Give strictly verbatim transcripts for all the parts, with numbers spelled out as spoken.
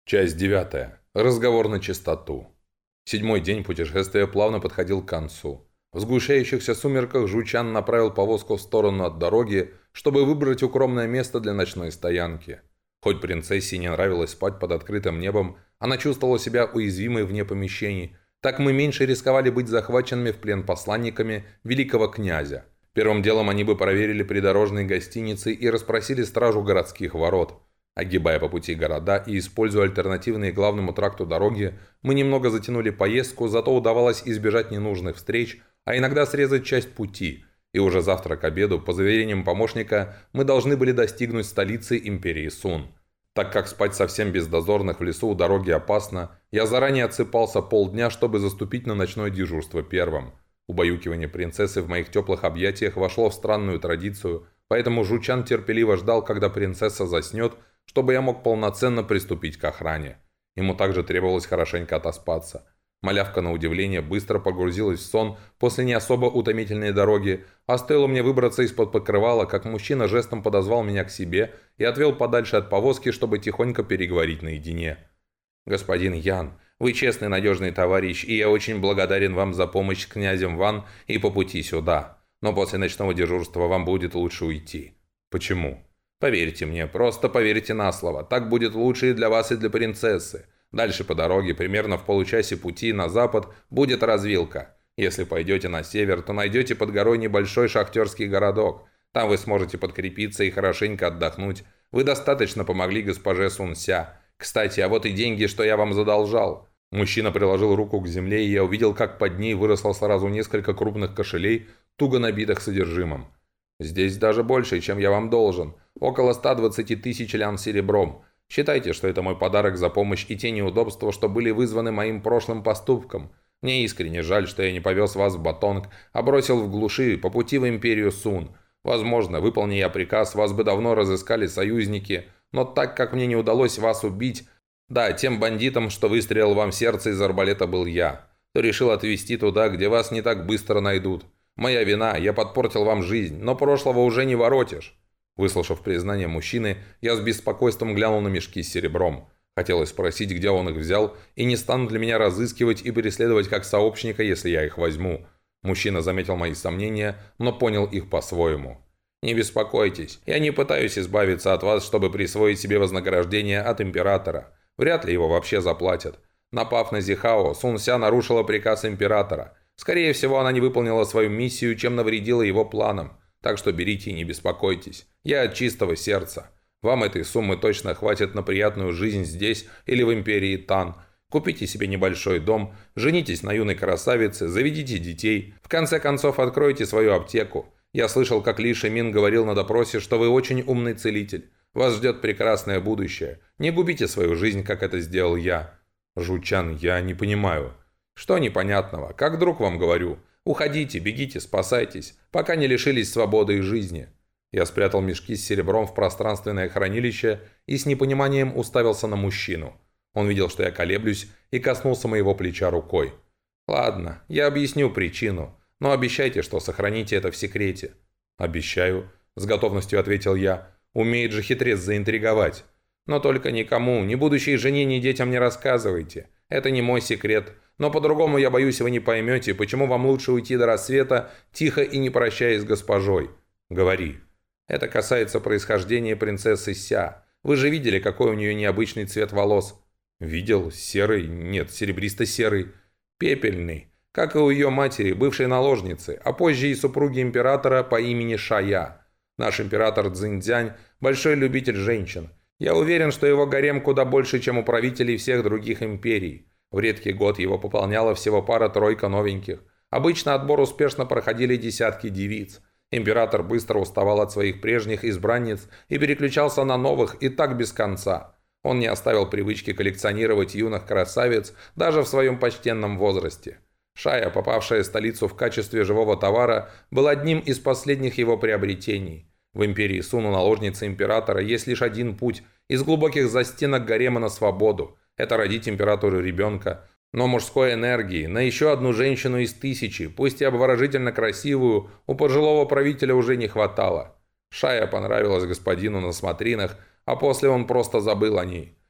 Часть девятая. Разговор на чистоту. Седьмой день путешествия плавно подходил к концу. В сгущающихся сумерках Жучан направил повозку в сторону от дороги, чтобы выбрать укромное место для ночной стоянки. Хоть принцессе не нравилось спать под открытым небом, она чувствовала себя уязвимой вне помещений, так мы меньше рисковали быть захваченными в плен посланниками великого князя. Первым делом они бы проверили придорожные гостиницы и расспросили стражу городских ворот. Огибая по пути города и используя альтернативные главному тракту дороги, мы немного затянули поездку, зато удавалось избежать ненужных встреч, а иногда срезать часть пути. И уже завтра к обеду, по заверениям помощника, мы должны были достигнуть столицы империи Сун. Так как спать совсем без дозорных в лесу у дороги опасно, я заранее отсыпался полдня, чтобы заступить на ночное дежурство первым. Убаюкивание принцессы в моих теплых объятиях вошло в странную традицию, поэтому Жучан терпеливо ждал, когда принцесса заснет, чтобы я мог полноценно приступить к охране. Ему также требовалось хорошенько отоспаться. Малявка, на удивление, быстро погрузилась в сон после не особо утомительной дороги, а стоило мне выбраться из-под покрывала, как мужчина жестом подозвал меня к себе и отвел подальше от повозки, чтобы тихонько переговорить наедине. «Господин Ян, вы честный надежный товарищ, и я очень благодарен вам за помощь с князем Ван и по пути сюда. Но после ночного дежурства вам будет лучше уйти». «Почему?» «Поверьте мне, просто поверьте на слово. Так будет лучше и для вас, и для принцессы. Дальше по дороге, примерно в получасе пути на запад, будет развилка. Если пойдете на север, то найдете под горой небольшой шахтерский городок. Там вы сможете подкрепиться и хорошенько отдохнуть. Вы достаточно помогли госпоже Сунся. Кстати, а вот и деньги, что я вам задолжал». Мужчина приложил руку к земле, и я увидел, как под ней выросло сразу несколько крупных кошелей, туго набитых содержимым. «Здесь даже больше, чем я вам должен. Около ста двадцати тысяч лян серебром. Считайте, что это мой подарок за помощь и те неудобства, что были вызваны моим прошлым поступком. Мне искренне жаль, что я не повез вас в Батонг, а бросил в глуши по пути в империю Сун. Возможно, выполни я приказ, вас бы давно разыскали союзники, но так как мне не удалось вас убить, да, тем бандитом, что выстрелил вам в сердце из арбалета, был я, то решил отвезти туда, где вас не так быстро найдут. Моя вина, я подпортил вам жизнь, но прошлого уже не воротишь». Выслушав признание мужчины, я с беспокойством глянул на мешки с серебром. Хотелось спросить, где он их взял, и не станут ли меня разыскивать и преследовать как сообщника, если я их возьму. Мужчина заметил мои сомнения, но понял их по-своему. «Не беспокойтесь, я не пытаюсь избавиться от вас, чтобы присвоить себе вознаграждение от императора. Вряд ли его вообще заплатят. Напав на Зихао, Сунся нарушила приказ императора. Скорее всего, она не выполнила свою миссию, чем навредила его планам. Так что берите и не беспокойтесь. Я от чистого сердца. Вам этой суммы точно хватит на приятную жизнь здесь или в империи Тан. Купите себе небольшой дом, женитесь на юной красавице, заведите детей. В конце концов, откройте свою аптеку. Я слышал, как Ли Шимин говорил на допросе, что вы очень умный целитель. Вас ждет прекрасное будущее. Не губите свою жизнь, как это сделал я». «Жучан, я не понимаю». «Что непонятного? Как друг вам говорю. Уходите, бегите, спасайтесь, пока не лишились свободы и жизни». Я спрятал мешки с серебром в пространственное хранилище и с непониманием уставился на мужчину. Он видел, что я колеблюсь, и коснулся моего плеча рукой. «Ладно, я объясню причину, но обещайте, что сохраните это в секрете». «Обещаю», — с готовностью ответил я. «Умеет же хитрец заинтриговать. Но только никому, ни будущей жене, ни детям не рассказывайте. Это не мой секрет. Но по-другому, я боюсь, вы не поймете, почему вам лучше уйти до рассвета, тихо и не прощаясь с госпожой. Говори». «Это касается происхождения принцессы Ся. Вы же видели, какой у нее необычный цвет волос?» «Видел. Серый. Нет, серебристо-серый. Пепельный. Как и у ее матери, бывшей наложницы, а позже и супруги императора по имени Шая. Наш император Цзиньцзянь – большой любитель женщин. Я уверен, что его гарем куда больше, чем у правителей всех других империй. В редкий год его пополняла всего пара-тройка новеньких. Обычно отбор успешно проходили десятки девиц. Император быстро уставал от своих прежних избранниц и переключался на новых, и так без конца. Он не оставил привычки коллекционировать юных красавиц даже в своем почтенном возрасте. Шая, попавшая в столицу в качестве живого товара, был одним из последних его приобретений. В империи Сун у наложницы императора есть лишь один путь – из глубоких застенок гарема на свободу. Это родить императору ребенка. Но мужской энергии на еще одну женщину из тысячи, пусть и обворожительно красивую, у пожилого правителя уже не хватало. Шая понравилась господину на смотринах, а после он просто забыл о ней.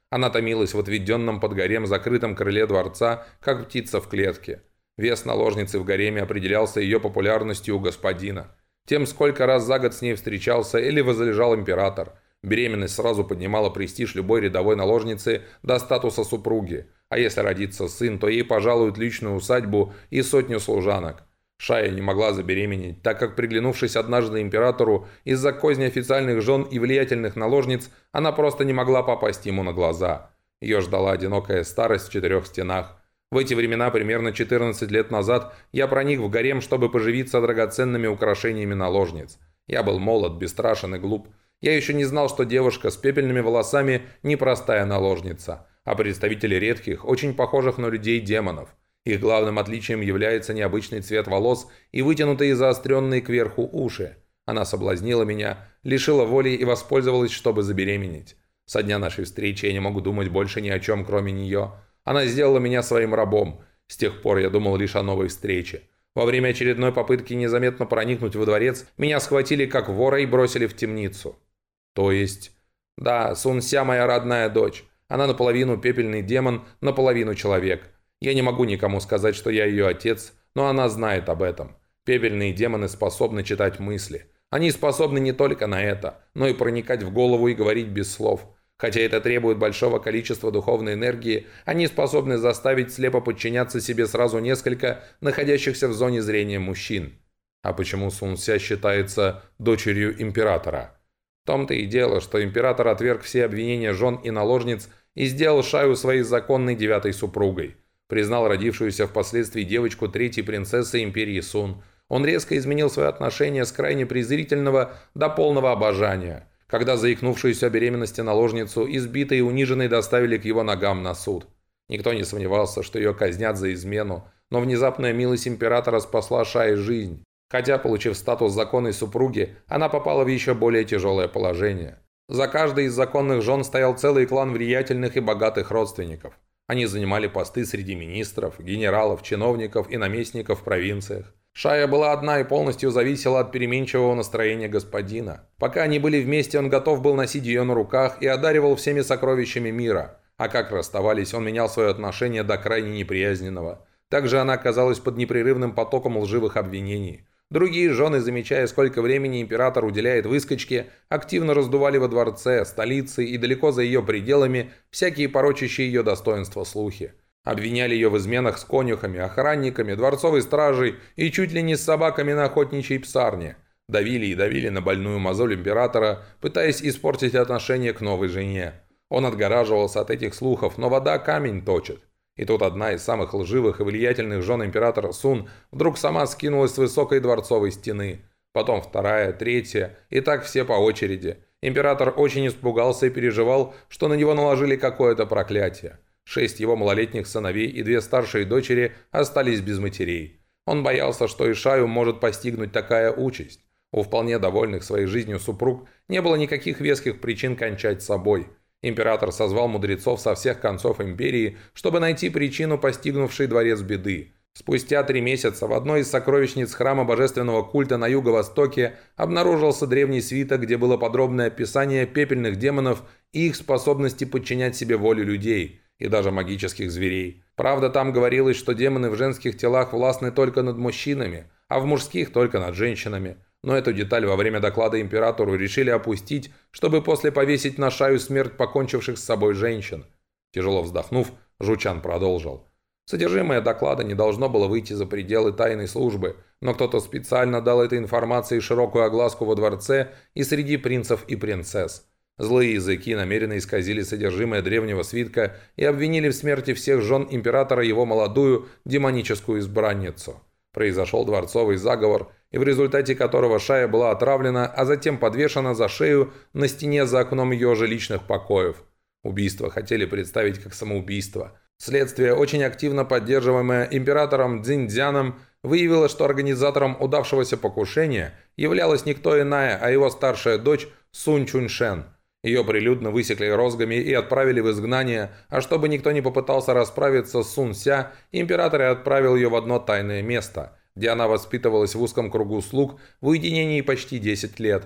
Она томилась в отведенном под гарем закрытом крыле дворца, как птица в клетке. Вес наложницы в гареме определялся ее популярностью у господина. Тем, сколько раз за год с ней встречался или возлежал император. Беременность сразу поднимала престиж любой рядовой наложницы до статуса супруги. А если родится сын, то ей пожалуют личную усадьбу и сотню служанок. Шая не могла забеременеть, так как, приглянувшись однажды императору из-за козни официальных жен и влиятельных наложниц, она просто не могла попасть ему на глаза. Ее ждала одинокая старость в четырех стенах. В эти времена, примерно четырнадцать лет назад, я проник в гарем, чтобы поживиться драгоценными украшениями наложниц. Я был молод, бесстрашен и глуп. Я еще не знал, что девушка с пепельными волосами – непростая наложница, а представители редких, очень похожих на людей демонов. Их главным отличием является необычный цвет волос и вытянутые заостренные кверху уши. Она соблазнила меня, лишила воли и воспользовалась, чтобы забеременеть. Со дня нашей встречи я не могу думать больше ни о чем, кроме нее. Она сделала меня своим рабом. С тех пор я думал лишь о новой встрече. Во время очередной попытки незаметно проникнуть во дворец, меня схватили как вора и бросили в темницу. То есть... Да, Сунся моя родная дочь. Она наполовину пепельный демон, наполовину человек. Я не могу никому сказать, что я ее отец, но она знает об этом. Пепельные демоны способны читать мысли. Они способны не только на это, но и проникать в голову и говорить без слов. Хотя это требует большого количества духовной энергии, они способны заставить слепо подчиняться себе сразу несколько находящихся в зоне зрения мужчин. А почему Сунся считается дочерью императора? В том-то и дело, что император отверг все обвинения жен и наложниц и сделал Шаю своей законной девятой супругой. Признал родившуюся впоследствии девочку третьей принцессы империи Сун. Он резко изменил свое отношение с крайне презрительного до полного обожания, когда заикнувшуюся о беременности наложницу, избитой и униженной, доставили к его ногам на суд. Никто не сомневался, что ее казнят за измену, но внезапная милость императора спасла Шае жизнь. Хотя, получив статус законной супруги, она попала в еще более тяжелое положение. За каждой из законных жен стоял целый клан влиятельных и богатых родственников. Они занимали посты среди министров, генералов, чиновников и наместников в провинциях. Шая была одна и полностью зависела от переменчивого настроения господина. Пока они были вместе, он готов был носить ее на руках и одаривал всеми сокровищами мира. А как расставались, он менял свое отношение до крайне неприязненного. Также она оказалась под непрерывным потоком лживых обвинений. Другие жены, замечая, сколько времени император уделяет выскочке, активно раздували во дворце, столице и далеко за ее пределами всякие порочащие ее достоинства слухи. Обвиняли ее в изменах с конюхами, охранниками, дворцовой стражей и чуть ли не с собаками на охотничьей псарне. Давили и давили на больную мозоль императора, пытаясь испортить отношение к новой жене. Он отгораживался от этих слухов, но вода камень точит. И тут одна из самых лживых и влиятельных жен императора Сун вдруг сама скинулась с высокой дворцовой стены. Потом вторая, третья, и так все по очереди. Император очень испугался и переживал, что на него наложили какое-то проклятие. Шесть его малолетних сыновей и две старшие дочери остались без матерей. Он боялся, что и Шаю может постигнуть такая участь. У вполне довольных своей жизнью супруг не было никаких веских причин кончать с собой. Император созвал мудрецов со всех концов империи, чтобы найти причину, постигнувшей дворец беды. Спустя три месяца в одной из сокровищниц храма божественного культа на юго-востоке обнаружился древний свиток, где было подробное описание пепельных демонов и их способности подчинять себе волю людей и даже магических зверей. Правда, там говорилось, что демоны в женских телах властны только над мужчинами, а в мужских только над женщинами. Но эту деталь во время доклада императору решили опустить, чтобы после повесить на Шаю смерть покончивших с собой женщин. Тяжело вздохнув, Жучан продолжил. Содержимое доклада не должно было выйти за пределы тайной службы, но кто-то специально дал этой информации широкую огласку во дворце и среди принцев и принцесс. Злые языки намеренно исказили содержимое древнего свитка и обвинили в смерти всех жен императора его молодую демоническую избранницу. Произошел дворцовый заговор, и в результате которого Шая была отравлена, а затем подвешена за шею на стене за окном ее жилищных покоев. Убийство хотели представить как самоубийство. Следствие, очень активно поддерживаемое императором Цзиньцзяном, выявило, что организатором удавшегося покушения являлась никто иная, а его старшая дочь Сун Чуньшен. Ее прилюдно высекли розгами и отправили в изгнание, а чтобы никто не попытался расправиться с Сун Ся, император отправил ее в одно тайное место, где она воспитывалась в узком кругу слуг в уединении почти десять лет.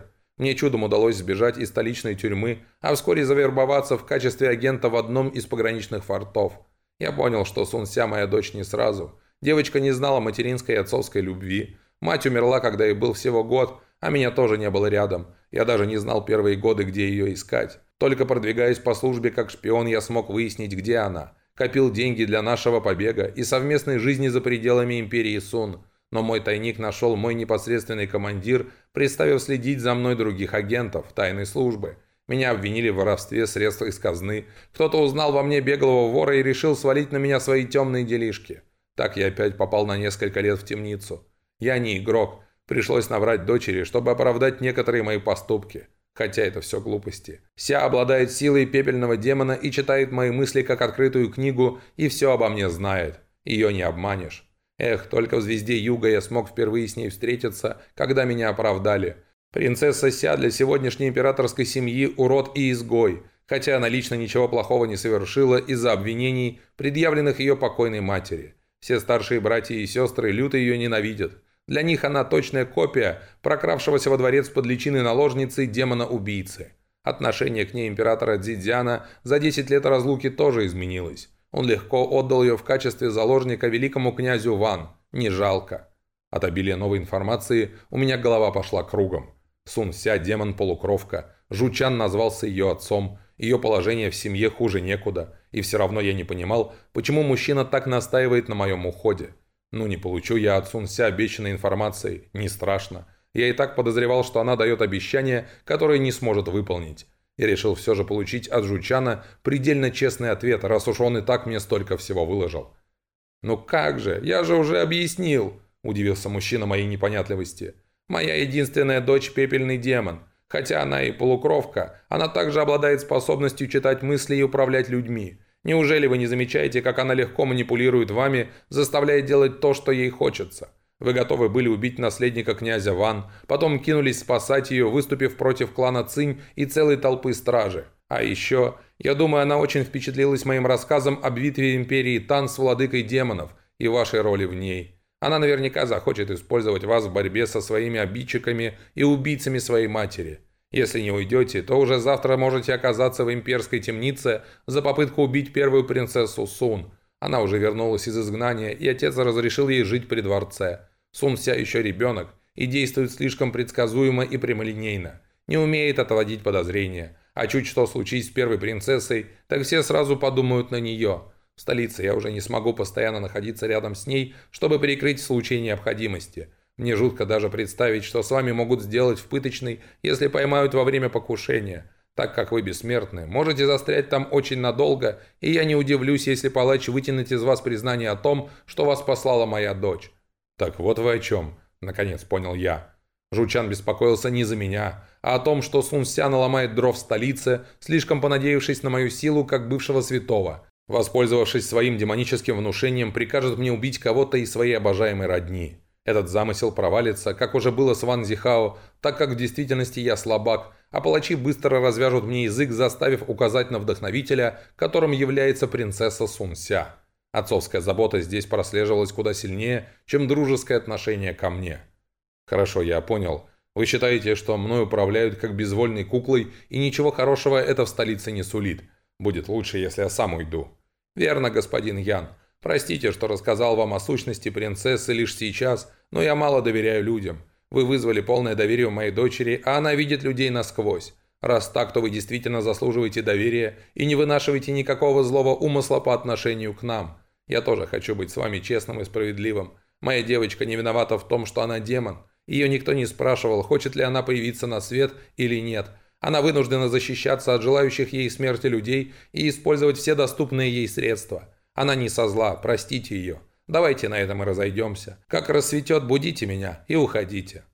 Мне чудом удалось сбежать из столичной тюрьмы, а вскоре завербоваться в качестве агента в одном из пограничных фортов. Я понял, что Сун Ся моя дочь не сразу. Девочка не знала материнской и отцовской любви. Мать умерла, когда ей был всего год, а меня тоже не было рядом. Я даже не знал первые годы, где ее искать. Только продвигаясь по службе как шпион, я смог выяснить, где она. Копил деньги для нашего побега и совместной жизни за пределами империи Сун. Но мой тайник нашел мой непосредственный командир, приставив следить за мной других агентов тайной службы. Меня обвинили в воровстве средств из казны. Кто-то узнал во мне беглого вора и решил свалить на меня свои темные делишки. Так я опять попал на несколько лет в темницу. Я не игрок. Пришлось наврать дочери, чтобы оправдать некоторые мои поступки. Хотя это все глупости. Ся обладает силой пепельного демона и читает мои мысли как открытую книгу и все обо мне знает. Ее не обманешь. Эх, только в «Звезде Юга» я смог впервые с ней встретиться, когда меня оправдали. Принцесса Ся для сегодняшней императорской семьи урод и изгой, хотя она лично ничего плохого не совершила из-за обвинений, предъявленных ее покойной матери. Все старшие братья и сестры люто ее ненавидят. Для них она точная копия прокравшегося во дворец под личиной наложницы демона-убийцы. Отношение к ней императора Цзидзяна за десять лет разлуки тоже изменилось. Он легко отдал ее в качестве заложника великому князю Ван. Не жалко. От обилия новой информации у меня голова пошла кругом. Сун Ся – демон-полукровка. Жучан назвался ее отцом. Ее положение в семье хуже некуда. И все равно я не понимал, почему мужчина так настаивает на моем уходе. Ну, не получу я от Сун Ся обещанной информации. Не страшно. Я и так подозревал, что она дает обещание, которое не сможет выполнить. Я решил все же получить от Жучана предельно честный ответ, раз уж он и так мне столько всего выложил. «Ну как же, я же уже объяснил», – удивился мужчина моей непонятливости. «Моя единственная дочь – пепельный демон. Хотя она и полукровка, она также обладает способностью читать мысли и управлять людьми. Неужели вы не замечаете, как она легко манипулирует вами, заставляя делать то, что ей хочется? Вы готовы были убить наследника князя Ван, потом кинулись спасать ее, выступив против клана Цинь и целой толпы стражи. А еще, я думаю, она очень впечатлилась моим рассказом о битве империи Тан с владыкой демонов и вашей роли в ней. Она наверняка захочет использовать вас в борьбе со своими обидчиками и убийцами своей матери. Если не уйдете, то уже завтра можете оказаться в имперской темнице за попытку убить первую принцессу Сун. Она уже вернулась из изгнания, и отец разрешил ей жить при дворце. Сун Ся еще ребенок и действует слишком предсказуемо и прямолинейно. Не умеет отводить подозрения. А чуть что случись с первой принцессой, так все сразу подумают на нее. В столице я уже не смогу постоянно находиться рядом с ней, чтобы перекрыть в случае необходимости. Мне жутко даже представить, что с вами могут сделать в пыточной, если поймают во время покушения. Так как вы бессмертны, можете застрять там очень надолго, и я не удивлюсь, если палач вытянет из вас признание о том, что вас послала моя дочь». «Так вот вы о чем», — наконец понял я. Жучан беспокоился не за меня, а о том, что Сун Ся наломает дров в столице, слишком понадеявшись на мою силу как бывшего святого. Воспользовавшись своим демоническим внушением, прикажет мне убить кого-то из своей обожаемой родни. Этот замысел провалится, как уже было с Ван Зихао, так как в действительности я слабак, а палачи быстро развяжут мне язык, заставив указать на вдохновителя, которым является принцесса Сун Ся. Отцовская забота здесь прослеживалась куда сильнее, чем дружеское отношение ко мне. «Хорошо, я понял. Вы считаете, что мной управляют как безвольной куклой, и ничего хорошего это в столице не сулит. Будет лучше, если я сам уйду». «Верно, господин Ян. Простите, что рассказал вам о сущности принцессы лишь сейчас, но я мало доверяю людям. Вы вызвали полное доверие у моей дочери, а она видит людей насквозь. Раз так, то вы действительно заслуживаете доверия и не вынашиваете никакого злого умысла по отношению к нам. Я тоже хочу быть с вами честным и справедливым. Моя девочка не виновата в том, что она демон. Ее никто не спрашивал, хочет ли она появиться на свет или нет. Она вынуждена защищаться от желающих ей смерти людей и использовать все доступные ей средства. Она не со зла, простите ее. Давайте на этом и разойдемся. Как рассветет, будите меня и уходите».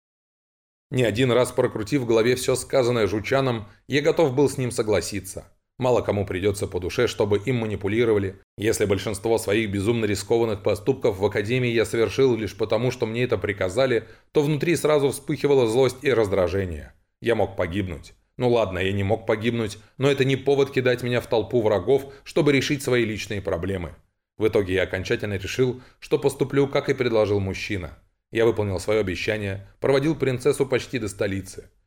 Не один раз прокрутив в голове все сказанное Жучаном, я готов был с ним согласиться. Мало кому придется по душе, чтобы им манипулировали. Если большинство своих безумно рискованных поступков в Академии я совершил лишь потому, что мне это приказали, то внутри сразу вспыхивала злость и раздражение. Я мог погибнуть. Ну ладно, я не мог погибнуть, но это не повод кидать меня в толпу врагов, чтобы решить свои личные проблемы. В итоге я окончательно решил, что поступлю, как и предложил мужчина. Я выполнил свое обещание, проводил принцессу почти до столицы.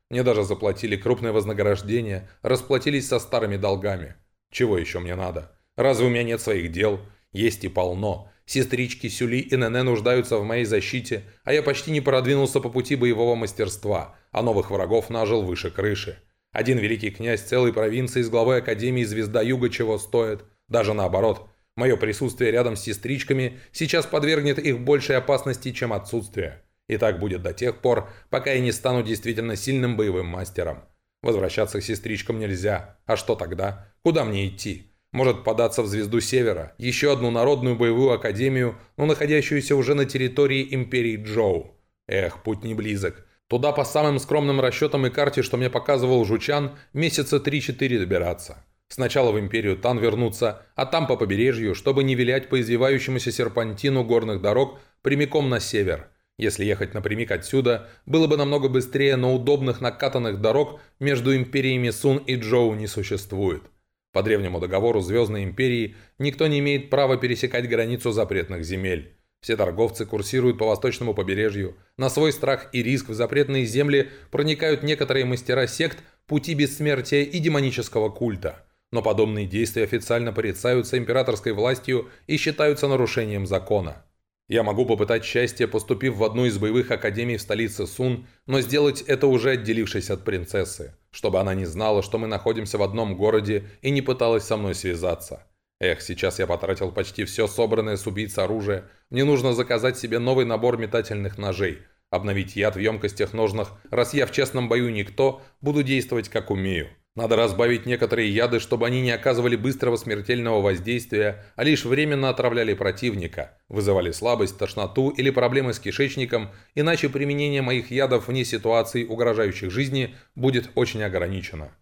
Мне даже заплатили крупное вознаграждение, расплатились со старыми долгами. Чего еще мне надо? Разве у меня нет своих дел? Есть и полно. Сестрички Сюли и Нене нуждаются в моей защите, а я почти не продвинулся по пути боевого мастерства, а новых врагов нажил выше крыши. Один великий князь целой провинции с главой Академии Звезда Юга чего стоит. Даже наоборот. Мое присутствие рядом с сестричками сейчас подвергнет их большей опасности, чем отсутствие. И так будет до тех пор, пока я не стану действительно сильным боевым мастером. Возвращаться к сестричкам нельзя. А что тогда? Куда мне идти? Может податься в Звезду Севера, еще одну народную боевую академию, но находящуюся уже на территории Империи Джоу. Эх, путь не близок. Туда по самым скромным расчетам и карте, что мне показывал Жучан, месяца три-четыре добираться. Сначала в Империю Тан вернуться, а там по побережью, чтобы не вилять по извивающемуся серпантину горных дорог прямиком на север. Если ехать напрямик отсюда, было бы намного быстрее, но удобных накатанных дорог между империями Сун и Джоу не существует. По древнему договору Звездной Империи никто не имеет права пересекать границу запретных земель. Все торговцы курсируют по восточному побережью. На свой страх и риск в запретные земли проникают некоторые мастера сект пути бессмертия и демонического культа. Но подобные действия официально порицаются императорской властью и считаются нарушением закона. Я могу попытать счастье, поступив в одну из боевых академий в столице Сун, но сделать это уже отделившись от принцессы, чтобы она не знала, что мы находимся в одном городе и не пыталась со мной связаться. Эх, сейчас я потратил почти все собранное с убийц оружие. Мне нужно заказать себе новый набор метательных ножей, обновить яд в емкостях ножнах. Раз я в честном бою никто, буду действовать как умею. Надо разбавить некоторые яды, чтобы они не оказывали быстрого смертельного воздействия, а лишь временно отравляли противника, вызывали слабость, тошноту или проблемы с кишечником, иначе применение моих ядов вне ситуаций, угрожающих жизни, будет очень ограничено.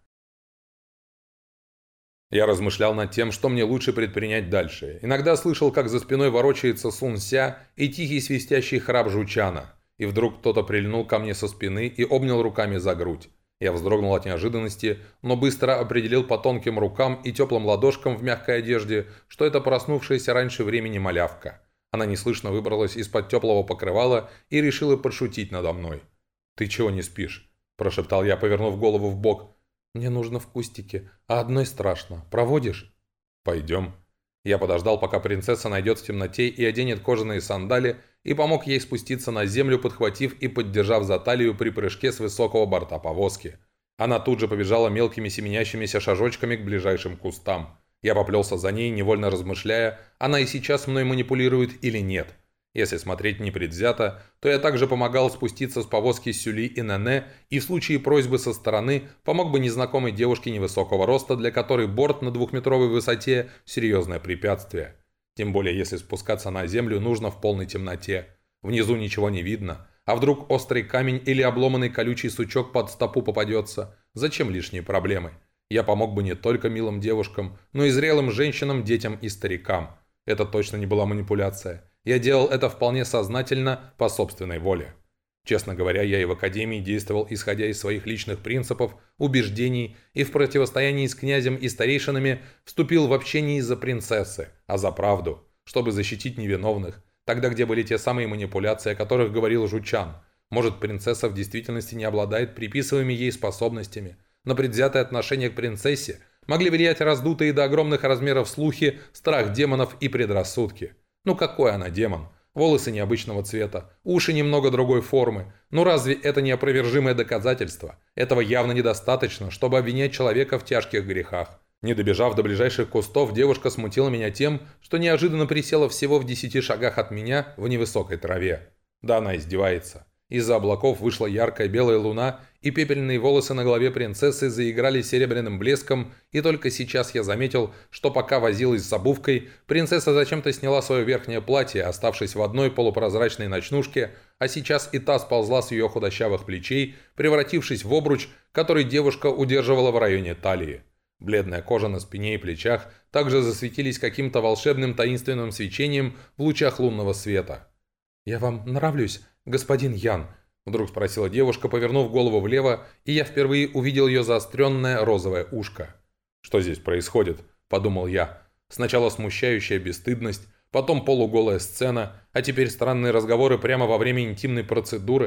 Я размышлял над тем, что мне лучше предпринять дальше. Иногда слышал, как за спиной ворочается Сун Ся и тихий свистящий храп Жучана. И вдруг кто-то прильнул ко мне со спины и обнял руками за грудь. Я вздрогнул от неожиданности, но быстро определил по тонким рукам и теплым ладошкам в мягкой одежде, что это проснувшаяся раньше времени малявка. Она неслышно выбралась из-под теплого покрывала и решила подшутить надо мной. «Ты чего не спишь?» – прошептал я, повернув голову в бок. «Мне нужно в кустике, а одной страшно. Проводишь?» «Пойдем». Я подождал, пока принцесса найдет в темноте и оденет кожаные сандали, и помог ей спуститься на землю, подхватив и поддержав за талию при прыжке с высокого борта повозки. Она тут же побежала мелкими семенящимися шажочками к ближайшим кустам. Я поплелся за ней, невольно размышляя, она и сейчас мной манипулирует или нет. Если смотреть непредвзято, то я также помогал спуститься с повозки Сюли и Нене, и в случае просьбы со стороны помог бы незнакомой девушке невысокого роста, для которой борт на двухметровой высоте – серьезное препятствие. Тем более, если спускаться на землю нужно в полной темноте. Внизу ничего не видно. А вдруг острый камень или обломанный колючий сучок под стопу попадется? Зачем лишние проблемы? Я помог бы не только милым девушкам, но и зрелым женщинам, детям и старикам. Это точно не была манипуляция. Я делал это вполне сознательно, по собственной воле. Честно говоря, я и в академии действовал, исходя из своих личных принципов, убеждений, и в противостоянии с князем и старейшинами вступил в общение из-за принцессы, а за правду, чтобы защитить невиновных, тогда где были те самые манипуляции, о которых говорил Жучан. Может, принцесса в действительности не обладает приписываемыми ей способностями. На предвзятое отношение к принцессе могли влиять раздутые до огромных размеров слухи, страх демонов и предрассудки. Ну какой она демон? Волосы необычного цвета, уши немного другой формы. Ну разве это не опровержимое доказательство? Этого явно недостаточно, чтобы обвинять человека в тяжких грехах. Не добежав до ближайших кустов, девушка смутила меня тем, что неожиданно присела всего в десяти шагах от меня в невысокой траве. Да, она издевается. Из-за облаков вышла яркая белая луна, и пепельные волосы на голове принцессы заиграли серебряным блеском, и только сейчас я заметил, что пока возилась с обувкой, принцесса зачем-то сняла свое верхнее платье, оставшись в одной полупрозрачной ночнушке, а сейчас и та сползла с ее худощавых плечей, превратившись в обруч, который девушка удерживала в районе талии. Бледная кожа на спине и плечах также засветились каким-то волшебным таинственным свечением в лучах лунного света. «Я вам нравлюсь, господин Ян?» – вдруг спросила девушка, повернув голову влево, и я впервые увидел ее заостренное розовое ушко. «Что здесь происходит?» – подумал я. Сначала смущающая бесстыдность, потом полуголая сцена, а теперь странные разговоры прямо во время интимной процедуры.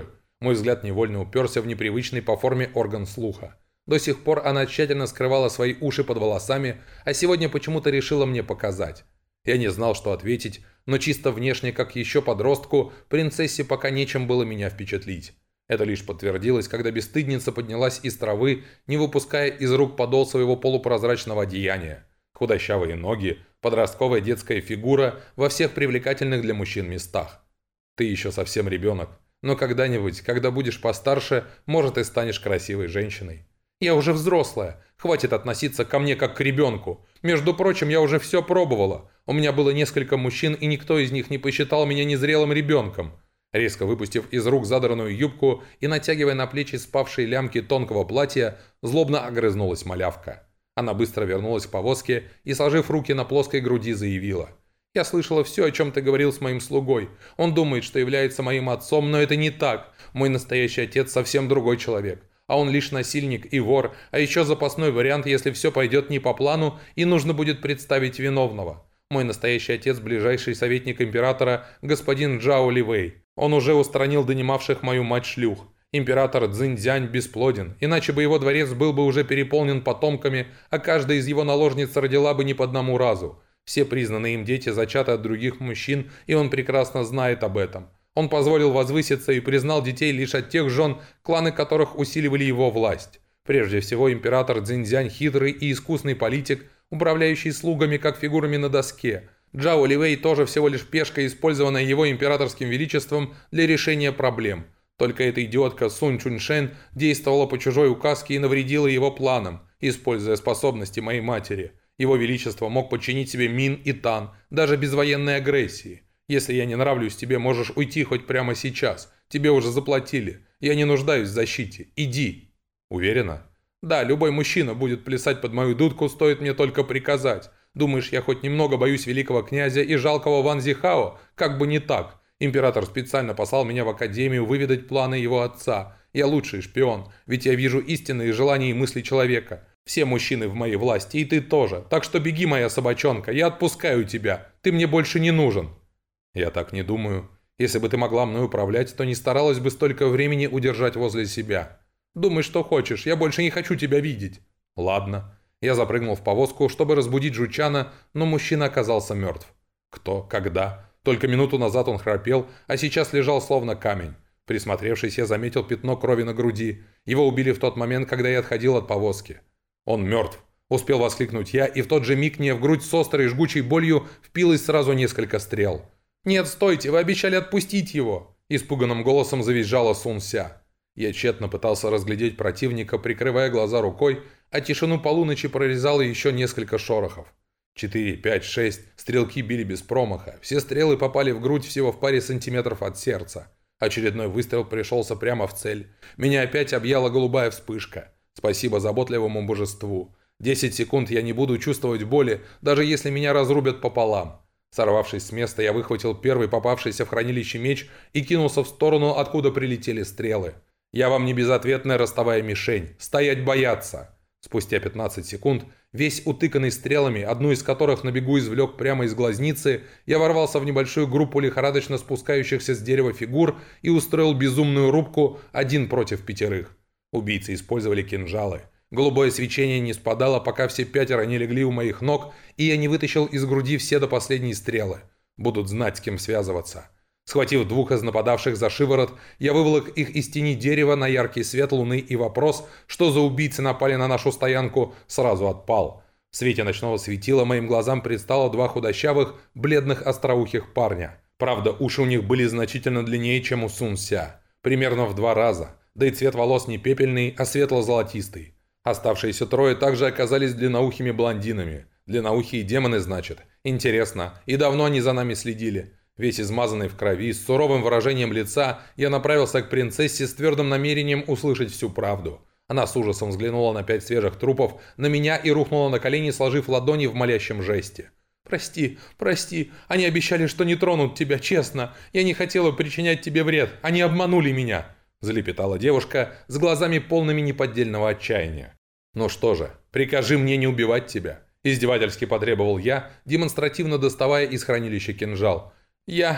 Мой взгляд невольно уперся в непривычный по форме орган слуха. До сих пор она тщательно скрывала свои уши под волосами, а сегодня почему-то решила мне показать. Я не знал, что ответить, но чисто внешне, как еще подростку, принцессе пока нечем было меня впечатлить. Это лишь подтвердилось, когда бесстыдница поднялась из травы, не выпуская из рук подол своего полупрозрачного одеяния. Худощавые ноги, подростковая детская фигура во всех привлекательных для мужчин местах. Ты еще совсем ребенок, но когда-нибудь, когда будешь постарше, может, и станешь красивой женщиной. Я уже взрослая, хватит относиться ко мне как к ребенку. Между прочим, я уже все пробовала. У меня было несколько мужчин, и никто из них не посчитал меня незрелым ребенком. Резко выпустив из рук задранную юбку и натягивая на плечи спавшие лямки тонкого платья, злобно огрызнулась малявка. Она быстро вернулась к повозке и, сложив руки на плоской груди, заявила: «Я слышала все, о чем ты говорил с моим слугой. Он думает, что является моим отцом, но это не так. Мой настоящий отец совсем другой человек. А он лишь насильник и вор, а еще запасной вариант, если все пойдет не по плану и нужно будет представить виновного. Мой настоящий отец – ближайший советник императора, господин Джао Ливэй. Он уже устранил донимавших мою мать шлюх. Император Цзиньцзянь бесплоден, иначе бы его дворец был бы уже переполнен потомками, а каждая из его наложниц родила бы не по одному разу. Все признанные им дети зачаты от других мужчин, и он прекрасно знает об этом. Он позволил возвыситься и признал детей лишь от тех жен, кланы которых усиливали его власть. Прежде всего, император Цзиньцзянь хитрый и искусный политик, управляющий слугами как фигурами на доске. Джао Ливэй тоже всего лишь пешка, использованная его императорским величеством для решения проблем. Только эта идиотка Сунь Чуньшень действовала по чужой указке и навредила его планам, используя способности моей матери. Его величество мог подчинить себе Мин и Тан, даже без военной агрессии. Если я не нравлюсь тебе, можешь уйти хоть прямо сейчас. Тебе уже заплатили. Я не нуждаюсь в защите. Иди». «Уверена?» «Да, любой мужчина будет плясать под мою дудку, стоит мне только приказать. Думаешь, я хоть немного боюсь великого князя и жалкого Ван Зихао? Как бы не так. Император специально послал меня в академию выведать планы его отца. Я лучший шпион, ведь я вижу истинные желания и мысли человека. Все мужчины в моей власти, и ты тоже. Так что беги, моя собачонка, я отпускаю тебя. Ты мне больше не нужен». «Я так не думаю. Если бы ты могла мной управлять, то не старалась бы столько времени удержать возле себя. Думай, что хочешь, я больше не хочу тебя видеть». «Ладно». Я запрыгнул в повозку, чтобы разбудить Жучана, но мужчина оказался мертв. Кто? Когда? Только минуту назад он храпел, а сейчас лежал словно камень. Присмотревшись, я заметил пятно крови на груди. Его убили в тот момент, когда я отходил от повозки. «Он мертв!» – успел воскликнуть я, и в тот же миг мне в грудь с острой жгучей болью впилось сразу несколько стрел. «Нет, стойте, вы обещали отпустить его!» – испуганным голосом завизжала Сун Ся. Я тщетно пытался разглядеть противника, прикрывая глаза рукой, а тишину полуночи прорезало еще несколько шорохов. Четыре, пять, шесть. Стрелки били без промаха. Все стрелы попали в грудь всего в паре сантиметров от сердца. Очередной выстрел пришелся прямо в цель. Меня опять объяла голубая вспышка. Спасибо заботливому божеству. Десять секунд я не буду чувствовать боли, даже если меня разрубят пополам. Сорвавшись с места, я выхватил первый попавшийся в хранилище меч и кинулся в сторону, откуда прилетели стрелы. «Я вам не безответная ростовая мишень. Стоять бояться!» Спустя пятнадцать секунд, весь утыканный стрелами, одну из которых на бегу извлек прямо из глазницы, я ворвался в небольшую группу лихорадочно спускающихся с дерева фигур и устроил безумную рубку один против пятерых. Убийцы использовали кинжалы. Голубое свечение не спадало, пока все пятеро не легли у моих ног, и я не вытащил из груди все до последней стрелы. Будут знать, с кем связываться. Схватив двух из нападавших за шиворот, я выволок их из тени дерева на яркий свет луны, и вопрос, что за убийцы напали на нашу стоянку, сразу отпал. В свете ночного светила моим глазам предстало два худощавых, бледных остроухих парня. Правда, уши у них были значительно длиннее, чем у Сун Ся. Примерно в два раза. Да и цвет волос не пепельный, а светло-золотистый. Оставшиеся трое также оказались длинноухими блондинами. Длинноухие демоны, значит. Интересно, и давно они за нами следили? Весь измазанный в крови, с суровым выражением лица, я направился к принцессе с твердым намерением услышать всю правду. Она с ужасом взглянула на пять свежих трупов, на меня и рухнула на колени, сложив ладони в молящем жесте. «Прости, прости, они обещали, что не тронут тебя, честно. Я не хотела причинять тебе вред, они обманули меня», – залепетала девушка с глазами полными неподдельного отчаяния. «Ну что же, прикажи мне не убивать тебя», – издевательски потребовал я, демонстративно доставая из хранилища кинжал. «Я...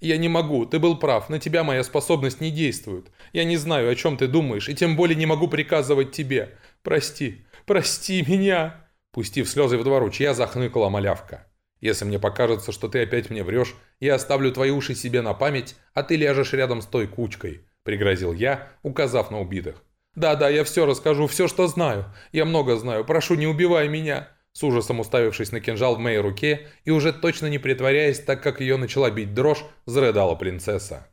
Я не могу, ты был прав, на тебя моя способность не действует. Я не знаю, о чем ты думаешь, и тем более не могу приказывать тебе. Прости, прости меня!» Пустив слезы в два ручья, захныкала малявка. «Если мне покажется, что ты опять мне врешь, я оставлю твои уши себе на память, а ты ляжешь рядом с той кучкой», — пригрозил я, указав на убитых. «Да-да, я все расскажу, все, что знаю. Я много знаю, прошу, не убивай меня!» С ужасом уставившись на кинжал в моей руке и уже точно не притворяясь, так как ее начала бить дрожь, зарыдала принцесса.